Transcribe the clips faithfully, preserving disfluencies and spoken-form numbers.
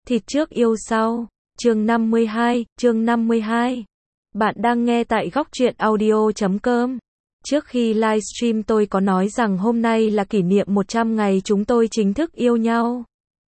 Thịt trước yêu sau. Chương năm mươi hai, chương năm mươi hai. Bạn đang nghe tại góc truyện audio chấm com. Trước khi livestream tôi có nói rằng hôm nay là kỷ niệm một trăm ngày chúng tôi chính thức yêu nhau.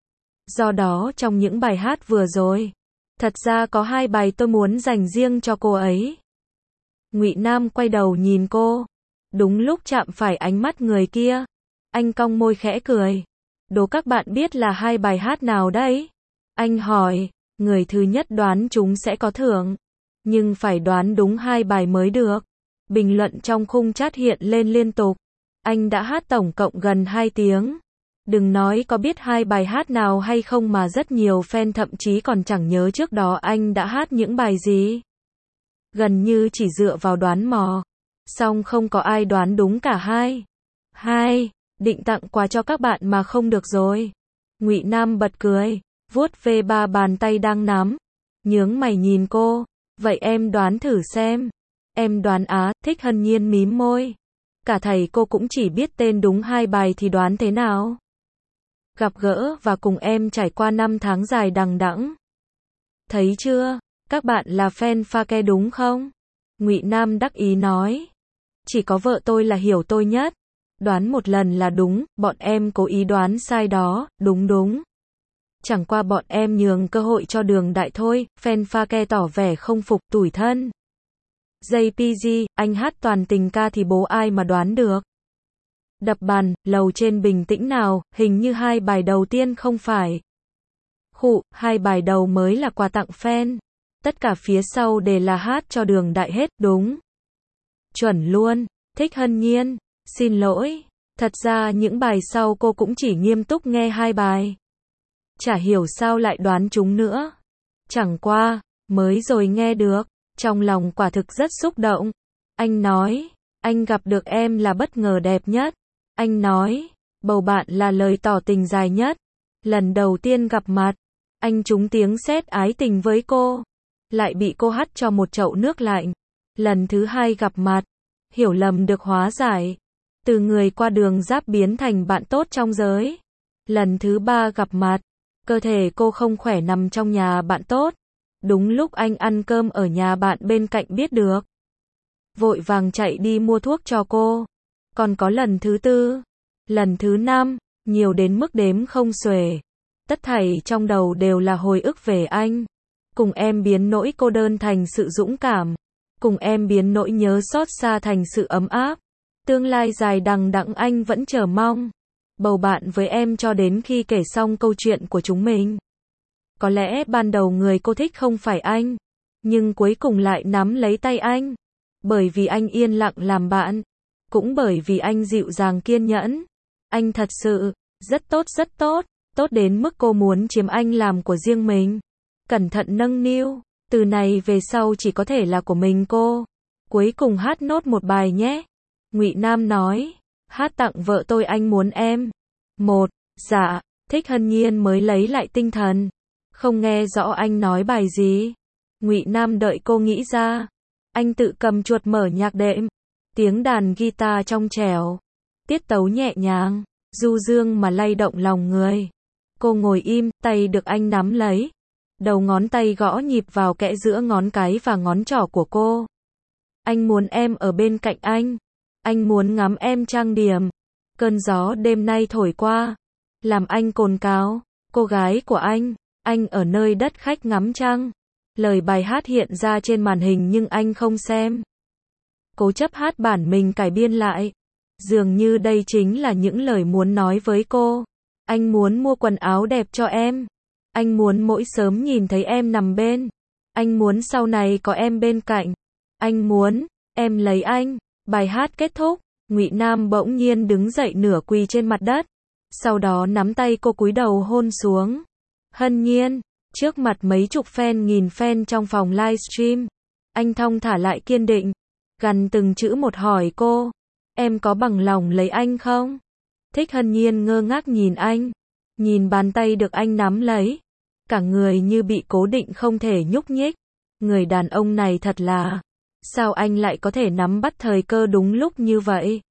Do đó trong những bài hát vừa rồi, thật ra có hai bài tôi muốn dành riêng cho cô ấy. Ngụy Nam quay đầu nhìn cô. Đúng lúc chạm phải ánh mắt người kia, anh cong môi khẽ cười. Đố các bạn biết là hai bài hát nào đấy? Anh hỏi, người thứ nhất đoán chúng sẽ có thưởng. Nhưng phải đoán đúng hai bài mới được. Bình luận trong khung chat hiện lên liên tục. Anh đã hát tổng cộng gần hai tiếng. Đừng nói có biết hai bài hát nào hay không mà rất nhiều fan thậm chí còn chẳng nhớ trước đó anh đã hát những bài gì. Gần như chỉ dựa vào đoán mò. Song không có ai đoán đúng cả hai. Hai, định tặng quà cho các bạn mà không được rồi. Ngụy Nam bật cười, vuốt ve ba bàn tay đang nắm. Nhướng mày nhìn cô, vậy em đoán thử xem. Em đoán á, Thích Hân Nhiên mím môi. Cả thầy cô cũng chỉ biết tên đúng hai bài thì đoán thế nào? Gặp gỡ và cùng em trải qua năm tháng dài đằng đẵng. Thấy chưa, các bạn là fan pha ke đúng không? Ngụy Nam đắc ý nói. Chỉ có vợ tôi là hiểu tôi nhất. Đoán một lần là đúng, bọn em cố ý đoán sai đó, đúng đúng. Chẳng qua bọn em nhường cơ hội cho Đường Đại thôi, fan pha ke tỏ vẻ không phục, tủi thân. gi pê giê, anh hát toàn tình ca thì bố ai mà đoán được. Đập bàn, lầu trên bình tĩnh nào, hình như hai bài đầu tiên không phải. Khụ, hai bài đầu mới là quà tặng fan. Tất cả phía sau đều là hát cho Đường Đại hết, đúng. Chuẩn luôn, Thích Hân Nhiên, xin lỗi. Thật ra những bài sau cô cũng chỉ nghiêm túc nghe hai bài. Chả hiểu sao lại đoán chúng nữa. Chẳng qua, mới rồi nghe được, trong lòng quả thực rất xúc động. Anh nói, anh gặp được em là bất ngờ đẹp nhất. Anh nói, bầu bạn là lời tỏ tình dài nhất. Lần đầu tiên gặp mặt, anh trúng tiếng sét ái tình với cô. Lại bị cô hắt cho một chậu nước lạnh. Lần thứ hai gặp mặt, hiểu lầm được hóa giải. Từ người qua đường giáp biến thành bạn tốt trong giới. Lần thứ ba gặp mặt, cơ thể cô không khỏe nằm trong nhà bạn tốt. Đúng lúc anh ăn cơm ở nhà bạn bên cạnh biết được. Vội vàng chạy đi mua thuốc cho cô. Còn có lần thứ tư, lần thứ năm, nhiều đến mức đếm không xuể. Tất thảy trong đầu đều là hồi ức về anh. Cùng em biến nỗi cô đơn thành sự dũng cảm. Cùng em biến nỗi nhớ xót xa thành sự ấm áp. Tương lai dài đằng đẵng anh vẫn chờ mong. Bầu bạn với em cho đến khi kể xong câu chuyện của chúng mình. Có lẽ ban đầu người cô thích không phải anh. Nhưng cuối cùng lại nắm lấy tay anh. Bởi vì anh yên lặng làm bạn. Cũng bởi vì anh dịu dàng kiên nhẫn. Anh thật sự, rất tốt rất tốt. Tốt đến mức cô muốn chiếm anh làm của riêng mình. Cẩn thận nâng niu. Từ này về sau chỉ có thể là của mình cô. Cuối cùng hát nốt một bài nhé. Ngụy Nam nói. Hát tặng vợ tôi anh muốn em. Một, dạ. Thích Hân Nhiên mới lấy lại tinh thần. Không nghe rõ anh nói bài gì. Ngụy Nam đợi cô nghĩ ra. Anh tự cầm chuột mở nhạc đệm. Tiếng đàn guitar trong trẻo. Tiết tấu nhẹ nhàng. Du dương mà lay động lòng người. Cô ngồi im, tay được anh nắm lấy. Đầu ngón tay gõ nhịp vào kẽ giữa ngón cái và ngón trỏ của cô. Anh muốn em ở bên cạnh anh. Anh muốn ngắm em trang điểm. Cơn gió đêm nay thổi qua. Làm anh cồn cào. Cô gái của anh. Anh ở nơi đất khách ngắm trăng. Lời bài hát hiện ra trên màn hình nhưng anh không xem. Cố chấp hát bản mình cải biên lại. Dường như đây chính là những lời muốn nói với cô. Anh muốn mua quần áo đẹp cho em. Anh muốn mỗi sớm nhìn thấy em nằm bên. Anh muốn sau này có em bên cạnh. Anh muốn em lấy anh. Bài hát kết thúc, Ngụy Nam bỗng nhiên đứng dậy nửa quỳ trên mặt đất. Sau đó nắm tay cô cúi đầu hôn xuống. Hân Nhiên, trước mặt mấy chục fan nghìn fan trong phòng livestream. Anh thong thả lại kiên định. Gằn từng chữ một hỏi cô. Em có bằng lòng lấy anh không? Thích Hân Nhiên ngơ ngác nhìn anh. Nhìn bàn tay được anh nắm lấy. Cả người như bị cố định không thể nhúc nhích. Người đàn ông này thật là... Sao anh lại có thể nắm bắt thời cơ đúng lúc như vậy?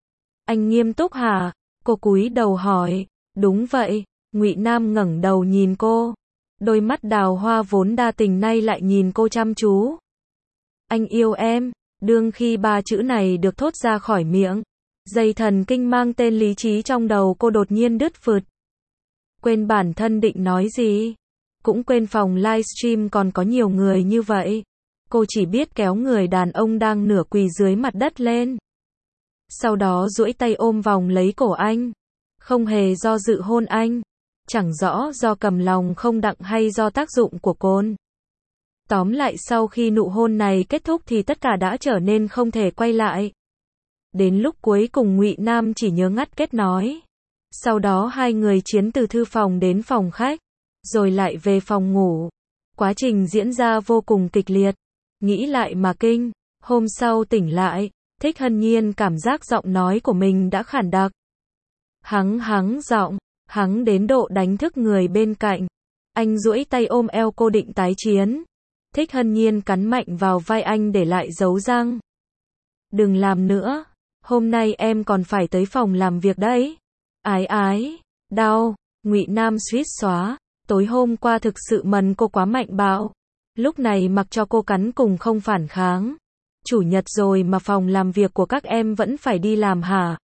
Anh nghiêm túc hả? Cô cúi đầu hỏi. Đúng vậy. Ngụy Nam ngẩng đầu nhìn cô. Đôi mắt đào hoa vốn đa tình nay lại nhìn cô chăm chú. Anh yêu em, đương khi ba chữ này được thốt ra khỏi miệng, dây thần kinh mang tên lý trí trong đầu cô đột nhiên đứt phượt. Quên bản thân định nói gì, cũng quên phòng livestream còn có nhiều người như vậy. Cô chỉ biết kéo người đàn ông đang nửa quỳ dưới mặt đất lên. Sau đó duỗi tay ôm vòng lấy cổ anh. Không hề do dự hôn anh. Chẳng rõ do cầm lòng không đặng hay do tác dụng của cồn. Tóm lại sau khi nụ hôn này kết thúc thì tất cả đã trở nên không thể quay lại. Đến lúc cuối cùng Ngụy Nam chỉ nhớ ngắt kết nói. Sau đó hai người chiến từ thư phòng đến phòng khách, rồi lại về phòng ngủ. Quá trình diễn ra vô cùng kịch liệt. Nghĩ lại mà kinh, hôm sau tỉnh lại, Thích Hân Nhiên cảm giác giọng nói của mình đã khản đặc. Hắng hắng giọng, hắng đến độ đánh thức người bên cạnh. Anh duỗi tay ôm eo cô định tái chiến. Thích Hân Nhiên cắn mạnh vào vai anh để lại dấu răng. Đừng làm nữa, hôm nay em còn phải tới phòng làm việc đấy. Ái ái, đau, Ngụy Nam suýt xóa, tối hôm qua thực sự mần cô quá mạnh bạo. Lúc này mặc cho cô cắn cùng không phản kháng. Chủ nhật rồi mà phòng làm việc của các em vẫn phải đi làm hả?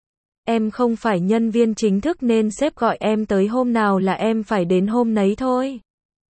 Em không phải nhân viên chính thức nên sếp gọi em tới hôm nào là em phải đến hôm nấy thôi.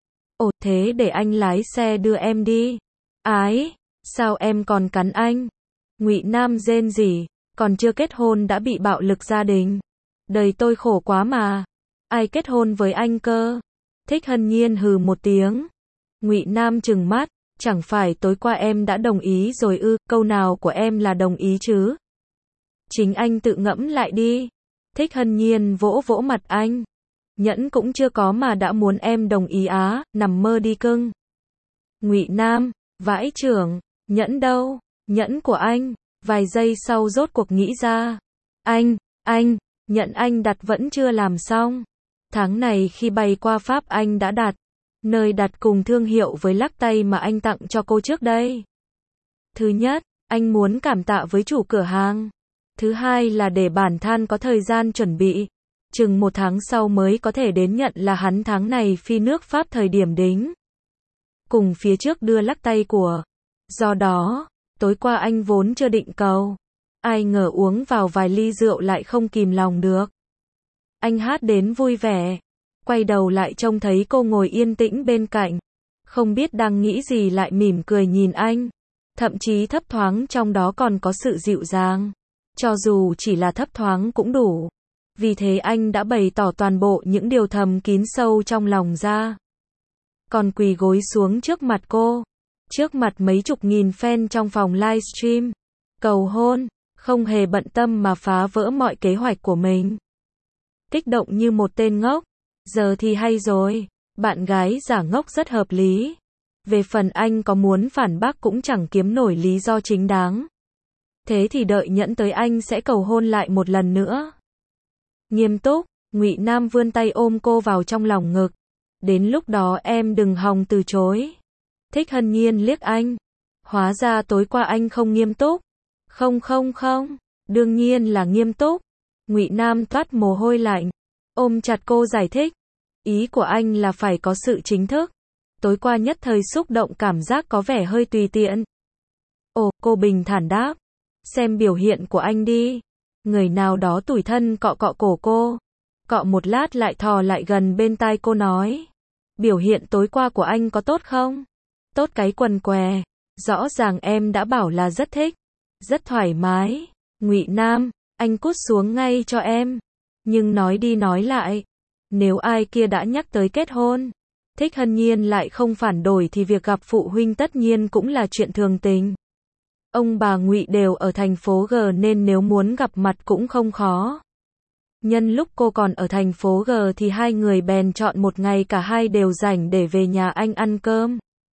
Ồ, thế để anh lái xe đưa em đi. Ái, sao em còn cắn anh? Ngụy Nam rên rỉ, còn chưa kết hôn đã bị bạo lực gia đình. Đời tôi khổ quá mà. Ai kết hôn với anh cơ? Thích Hân Nhiên hừ một tiếng. Ngụy Nam trừng mắt, chẳng phải tối qua em đã đồng ý rồi ư, câu nào của em là đồng ý chứ? Chính anh tự ngẫm lại đi. Thích Hân Nhiên vỗ vỗ mặt anh. Nhẫn cũng chưa có mà đã muốn em đồng ý á, nằm mơ đi cưng. Ngụy Nam, vãi chưởng, nhẫn đâu? Nhẫn của anh. Vài giây sau rốt cuộc nghĩ ra. Anh, anh, nhẫn anh đặt vẫn chưa làm xong. Tháng này khi bay qua Pháp anh đã đặt. Nơi đặt cùng thương hiệu với lắc tay mà anh tặng cho cô trước đây. Thứ nhất, anh muốn cảm tạ với chủ cửa hàng. Thứ hai là để bản thân có thời gian chuẩn bị. Chừng một tháng sau mới có thể đến nhận là hắn tháng này phi nước Pháp thời điểm đính. Cùng phía trước đưa lắc tay của. Do đó, tối qua anh vốn chưa định cầu. Ai ngờ uống vào vài ly rượu lại không kìm lòng được. Anh hát đến vui vẻ. Quay đầu lại trông thấy cô ngồi yên tĩnh bên cạnh. Không biết đang nghĩ gì lại mỉm cười nhìn anh. Thậm chí thấp thoáng trong đó còn có sự dịu dàng. Cho dù chỉ là thấp thoáng cũng đủ. Vì thế anh đã bày tỏ toàn bộ những điều thầm kín sâu trong lòng ra. Còn quỳ gối xuống trước mặt cô. Trước mặt mấy chục nghìn fan trong phòng livestream. Cầu hôn, không hề bận tâm mà phá vỡ mọi kế hoạch của mình. Kích động như một tên ngốc. Giờ thì hay rồi, bạn gái giả ngốc rất hợp lý. Về phần anh có muốn phản bác cũng chẳng kiếm nổi lý do chính đáng. Thế thì đợi nhẫn tới anh sẽ cầu hôn lại một lần nữa. Nghiêm túc, Ngụy Nam vươn tay ôm cô vào trong lòng ngực. Đến lúc đó em đừng hòng từ chối. Thích Hân Nhiên liếc anh. Hóa ra tối qua anh không nghiêm túc. Không không không, đương nhiên là nghiêm túc. Ngụy Nam toát mồ hôi lạnh. Ôm chặt cô giải thích. Ý của anh là phải có sự chính thức. Tối qua nhất thời xúc động cảm giác có vẻ hơi tùy tiện. Ồ, cô bình thản đáp. Xem biểu hiện của anh đi. Người nào đó tủi thân cọ cọ cổ cô. Cọ một lát lại thò lại gần bên tai cô nói. Biểu hiện tối qua của anh có tốt không? Tốt cái quần què. Rõ ràng em đã bảo là rất thích. Rất thoải mái. Ngụy Nam, anh cút xuống ngay cho em. Nhưng nói đi nói lại. Nếu ai kia đã nhắc tới kết hôn. Thích Hân Nhiên lại không phản đối thì việc gặp phụ huynh tất nhiên cũng là chuyện thường tình. Ông bà Ngụy đều ở thành phố G nên nếu muốn gặp mặt cũng không khó. Nhân lúc cô còn ở thành phố G thì hai người bèn chọn một ngày cả hai đều rảnh để về nhà anh ăn cơm.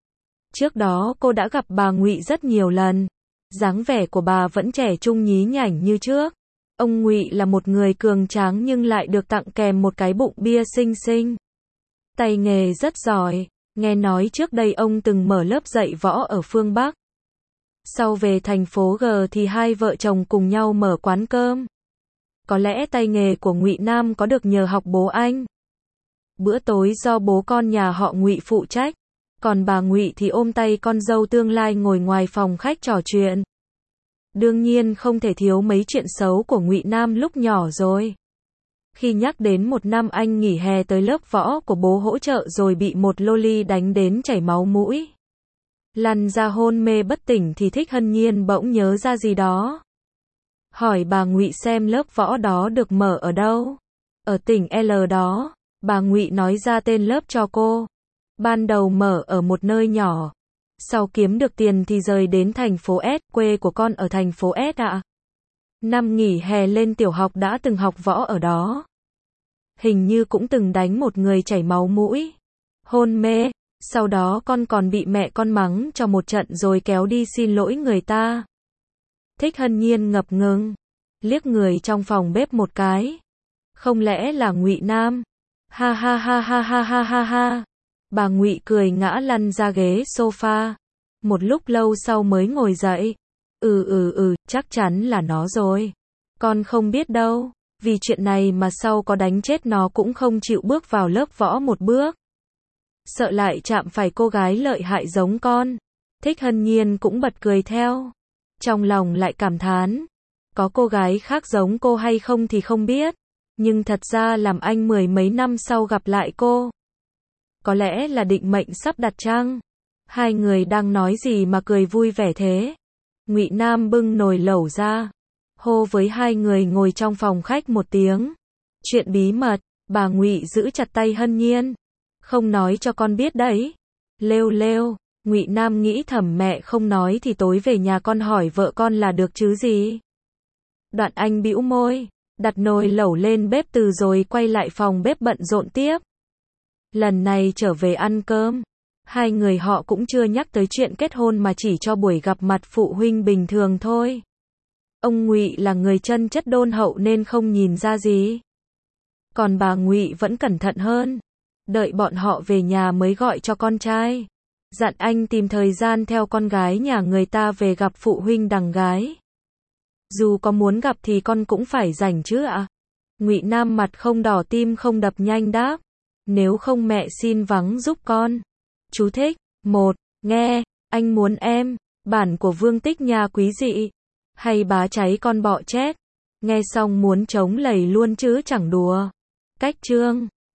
Trước đó cô đã gặp bà Ngụy rất nhiều lần. Dáng vẻ của bà vẫn trẻ trung nhí nhảnh như trước. Ông Ngụy là một người cường tráng nhưng lại được tặng kèm một cái bụng bia xinh xinh. Tay nghề rất giỏi. Nghe nói trước đây ông từng mở lớp dạy võ ở phương Bắc. Sau về thành phố G thì hai vợ chồng cùng nhau mở quán cơm. Có lẽ tay nghề của Ngụy Nam có được nhờ học bố anh. Bữa tối do bố con nhà họ Ngụy phụ trách, còn bà Ngụy thì ôm tay con dâu tương lai ngồi ngoài phòng khách trò chuyện. Đương nhiên không thể thiếu mấy chuyện xấu của Ngụy Nam lúc nhỏ rồi. Khi nhắc đến một năm anh nghỉ hè tới lớp võ của bố hỗ trợ rồi bị một loli đánh đến chảy máu mũi, lăn ra hôn mê bất tỉnh thì Thích Hân Nhiên bỗng nhớ ra gì đó. Hỏi bà Ngụy xem lớp võ đó được mở ở đâu. Ở tỉnh L đó, bà Ngụy nói ra tên lớp cho cô. Ban đầu mở ở một nơi nhỏ, sau kiếm được tiền thì rời đến thành phố S, quê của con ở thành phố S ạ. À? Năm nghỉ hè lên tiểu học đã từng học võ ở đó. Hình như cũng từng đánh một người chảy máu mũi, hôn mê, sau đó con còn bị mẹ con mắng cho một trận rồi kéo đi xin lỗi người ta. Thích Hân Nhiên ngập ngừng, liếc người trong phòng bếp một cái. Không lẽ là Ngụy Nam? Ha ha ha ha ha ha ha ha. Bà Ngụy cười ngã lăn ra ghế sofa. Một lúc lâu sau mới ngồi dậy. Ừ ừ ừ, chắc chắn là nó rồi. Con không biết đâu, vì chuyện này mà sau có đánh chết nó cũng không chịu bước vào lớp võ một bước. Sợ lại chạm phải cô gái lợi hại giống con. Thích Hân Nhiên cũng bật cười theo. Trong lòng lại cảm thán. Có cô gái khác giống cô hay không thì không biết. Nhưng thật ra làm anh mười mấy năm sau gặp lại cô. Có lẽ là định mệnh sắp đặt chăng? Hai người đang nói gì mà cười vui vẻ thế? Ngụy Nam bưng nồi lẩu ra, hô với hai người ngồi trong phòng khách một tiếng. Chuyện bí mật, bà Ngụy giữ chặt tay Hân Nhiên. Không nói cho con biết đấy. Lêu lêu, Ngụy Nam nghĩ thầm mẹ không nói thì tối về nhà con hỏi vợ con là được chứ gì. Đoạn anh bĩu môi, đặt nồi lẩu lên bếp từ rồi quay lại phòng bếp bận rộn tiếp. Lần này trở về ăn cơm, hai người họ cũng chưa nhắc tới chuyện kết hôn mà chỉ cho buổi gặp mặt phụ huynh bình thường thôi. Ông Ngụy là người chân chất đôn hậu nên không nhìn ra gì. Còn bà Ngụy vẫn cẩn thận hơn. Đợi bọn họ về nhà mới gọi cho con trai. Dặn anh tìm thời gian theo con gái nhà người ta về gặp phụ huynh đằng gái. Dù có muốn gặp thì con cũng phải rảnh chứ ạ. Ngụy Nam mặt không đỏ tim không đập nhanh đáp. Nếu không mẹ xin vắng giúp con. Chú thích. Một. Nghe, anh muốn em. Bản của Vương Tích nhà quý dị. Hay bá cháy con bọ chết. Nghe xong muốn chống lầy luôn chứ chẳng đùa. Cách chương.